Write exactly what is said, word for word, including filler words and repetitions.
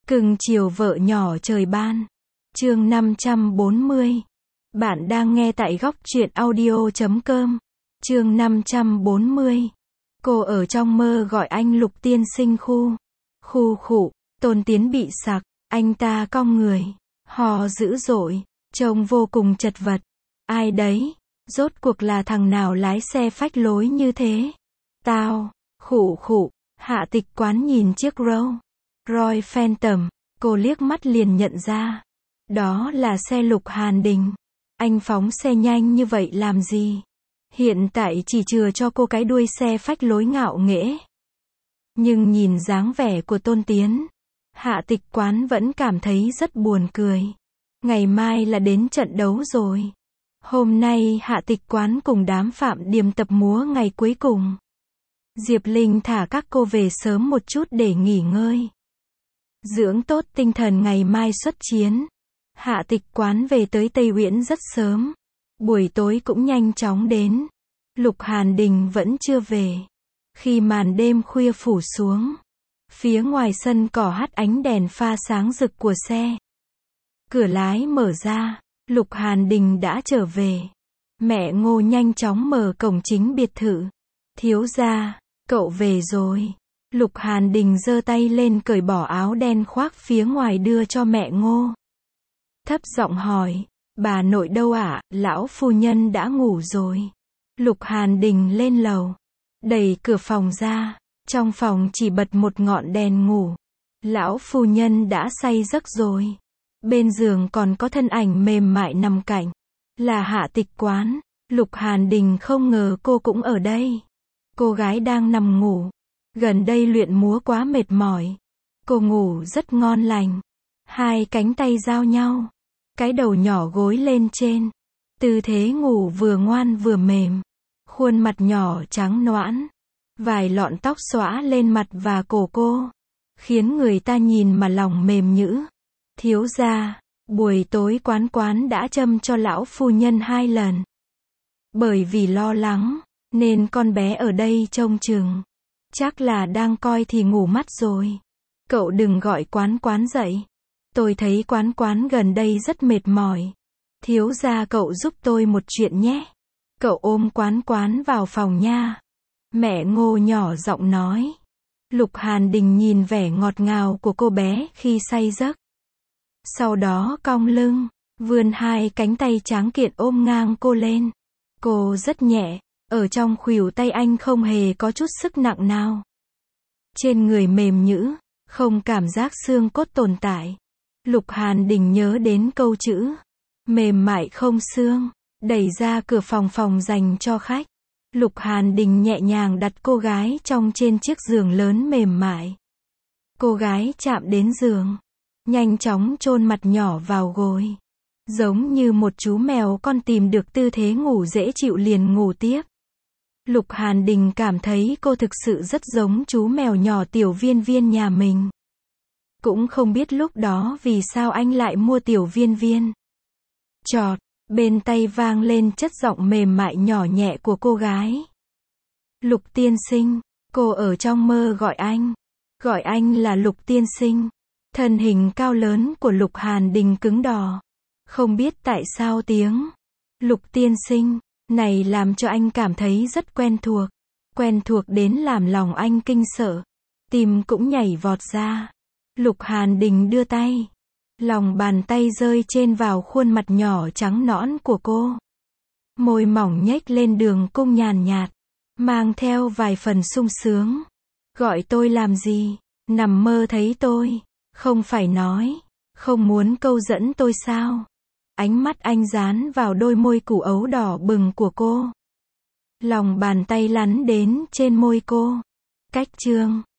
Cưng chiều vợ nhỏ trời ban. Chương năm trăm bốn mươi. Bạn đang nghe tại góc truyện audio chấm com. Chương năm trăm bốn mươi. Cô ở trong mơ gọi anh Lục tiên sinh khu. Khu khụ, Tôn Tiến bị sặc, anh ta cong người, hò dữ dội, trông vô cùng chật vật. Ai đấy? Rốt cuộc là thằng nào lái xe phách lối như thế? Tao, khụ khụ, Hạ Tịch Quán nhìn chiếc Rolls Royce Phantom, cô liếc mắt liền nhận ra. Đó là xe Lục Hàn Đình. Anh phóng xe nhanh như vậy làm gì? Hiện tại chỉ chừa cho cô cái đuôi xe phách lối ngạo nghễ. Nhưng nhìn dáng vẻ của Tôn Tiến, Hạ Tịch Quán vẫn cảm thấy rất buồn cười. Ngày mai là đến trận đấu rồi. Hôm nay Hạ Tịch Quán cùng đám Phạm Điềm tập múa ngày cuối cùng. Diệp Linh thả các cô về sớm một chút để nghỉ ngơi, dưỡng tốt tinh thần ngày mai xuất chiến. Hạ Tịch Quán về tới Tây Uyển rất sớm. Buổi tối cũng nhanh chóng đến. Lục Hàn Đình vẫn chưa về. Khi màn đêm khuya phủ xuống, phía ngoài sân cỏ hắt ánh đèn pha sáng rực của xe. Cửa lái mở ra, Lục Hàn Đình đã trở về. Mẹ Ngô nhanh chóng mở cổng chính biệt thự. Thiếu gia, cậu về rồi. Lục Hàn Đình giơ tay lên cởi bỏ áo đen khoác phía ngoài đưa cho mẹ Ngô. Thấp giọng hỏi, bà nội đâu ạ? Lão phu nhân đã ngủ rồi. Lục Hàn Đình lên lầu, đẩy cửa phòng ra. Trong phòng chỉ bật một ngọn đèn ngủ. Lão phu nhân đã say giấc rồi. Bên giường còn có thân ảnh mềm mại nằm cạnh. Là Hạ Tịch Quán. Lục Hàn Đình không ngờ cô cũng ở đây. Cô gái đang nằm ngủ. Gần đây luyện múa quá mệt mỏi. Cô ngủ rất ngon lành. Hai cánh tay giao nhau. Cái đầu nhỏ gối lên trên. Tư thế ngủ vừa ngoan vừa mềm. Khuôn mặt nhỏ trắng nõn. Vài lọn tóc xõa lên mặt và cổ cô. Khiến người ta nhìn mà lòng mềm nhũn. Thiếu gia, buổi tối Quán Quán đã châm cho lão phu nhân hai lần. Bởi vì lo lắng, nên con bé ở đây trông chừng. Chắc là đang coi thì ngủ mất rồi. Cậu đừng gọi Quán Quán dậy. Tôi thấy Quán Quán gần đây rất mệt mỏi. Thiếu gia cậu giúp tôi một chuyện nhé. Cậu ôm Quán Quán vào phòng nha. Mẹ Ngô nhỏ giọng nói. Lục Hàn Đình nhìn vẻ ngọt ngào của cô bé khi say giấc. Sau đó cong lưng, vươn hai cánh tay tráng kiện ôm ngang cô lên. Cô rất nhẹ, ở trong khuỷu tay anh không hề có chút sức nặng nào. Trên người mềm nhũn, không cảm giác xương cốt tồn tại. Lục Hàn Đình nhớ đến câu chữ mềm mại không xương, đẩy ra cửa phòng phòng dành cho khách. Lục Hàn Đình nhẹ nhàng đặt cô gái trong trên chiếc giường lớn mềm mại. Cô gái chạm đến giường, nhanh chóng chôn mặt nhỏ vào gối. Giống như một chú mèo con tìm được tư thế ngủ dễ chịu liền ngủ tiếp. Lục Hàn Đình cảm thấy cô thực sự rất giống chú mèo nhỏ Tiểu Viên Viên nhà mình. Cũng không biết lúc đó vì sao anh lại mua Tiểu Viên Viên. Chọt, bên tai vang lên chất giọng mềm mại nhỏ nhẹ của cô gái. Lục tiên sinh, cô ở trong mơ gọi anh. Gọi anh là Lục tiên sinh. Thân hình cao lớn của Lục Hàn Đình cứng đờ. Không biết tại sao tiếng Lục tiên sinh này làm cho anh cảm thấy rất quen thuộc. Quen thuộc đến làm lòng anh kinh sợ. Tim cũng nhảy vọt ra. Lục Hàn Đình đưa tay. Lòng bàn tay rơi trên vào khuôn mặt nhỏ trắng nõn của cô. Môi mỏng nhếch lên đường cong nhàn nhạt. Mang theo vài phần sung sướng. Gọi tôi làm gì? Nằm mơ thấy tôi. Không phải nói. Không muốn câu dẫn tôi sao? Ánh mắt anh dán vào đôi môi củ ấu đỏ bừng của cô. Lòng bàn tay lắn đến trên môi cô. Cách chương